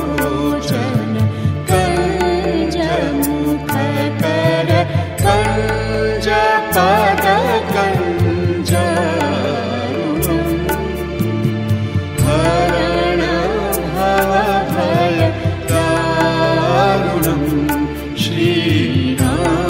लोचन कंज मुख कर कंज पद कंज हरण भव भय दारुणं श्रीराम।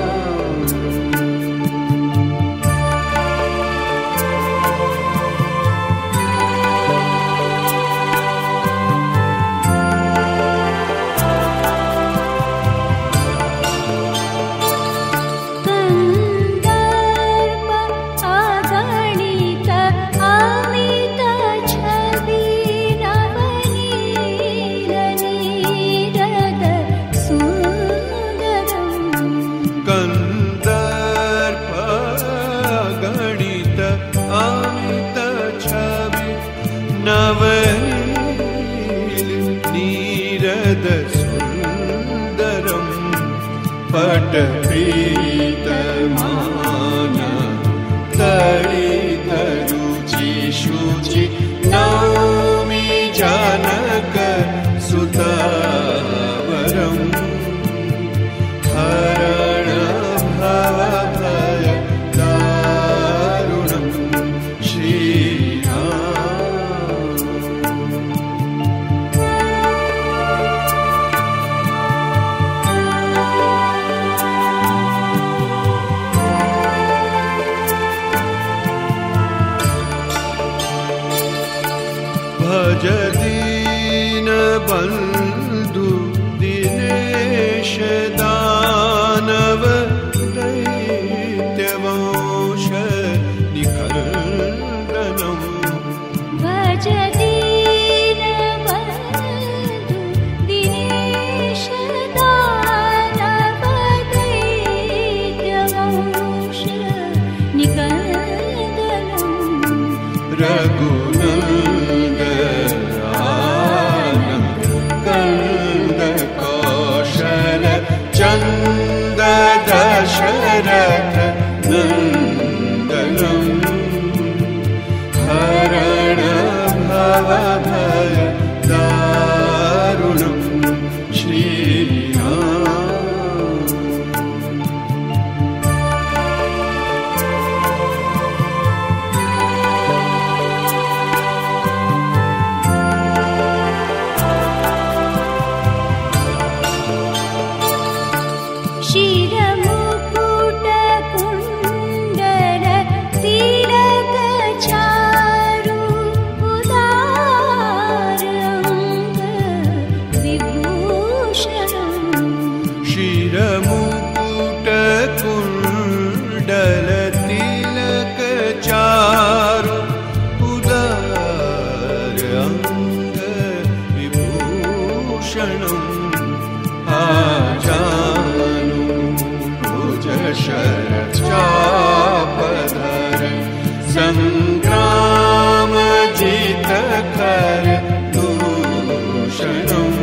सुंदरम पटपीतमान तडित रुचि शुचि नौमि जनक सुतवरम हरण भव भय दारुणं श्रीराम। भज दीन बंधु दिनेश दानव दैत्यवंश निखंडनम। भज दीन बंधु दिनेश दानव दैत्यवंश निखंडनम। रघुनंद कंद कौशल चंद दशरथ नंदनम हरण भव भय दारुणं श्रीराम। शिरमुकुट कुंडल तिलक चारु उदार अंग विभूषणम्। शिरमुकुट कुंडल तिलक चारु उदार अंग विभूषणम्। आजानु भुज शरचापधर संग्राम जित कर दूषणम्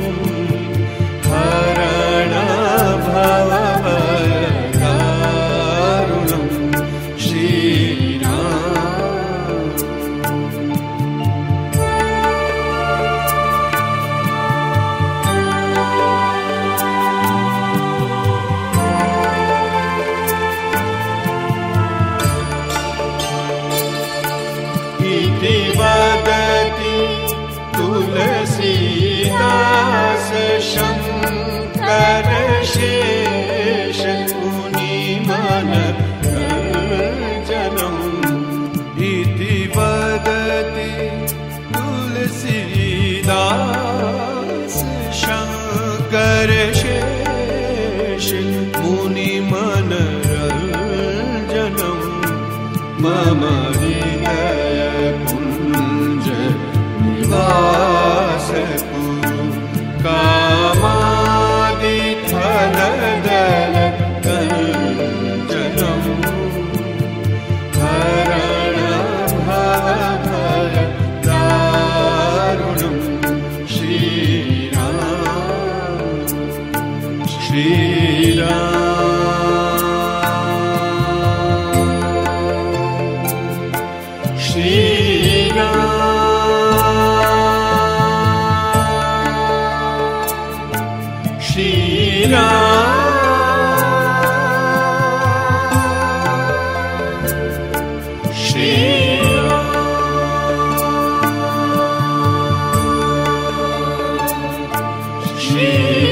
हरण भव भय दारुणं श्रीराम। इति वदति तुलसीदास शंकर शेष मुनिमन रंजनम्। इति वदति तुलसीदास शंकर शेष मुनिमन रंजनम्। मम हृदय कुंज निवास कुरु कामादि फलदल कंचनम् हरण भव भय दारुणं श्रीराम। श्रीराम श्रीराम। Shri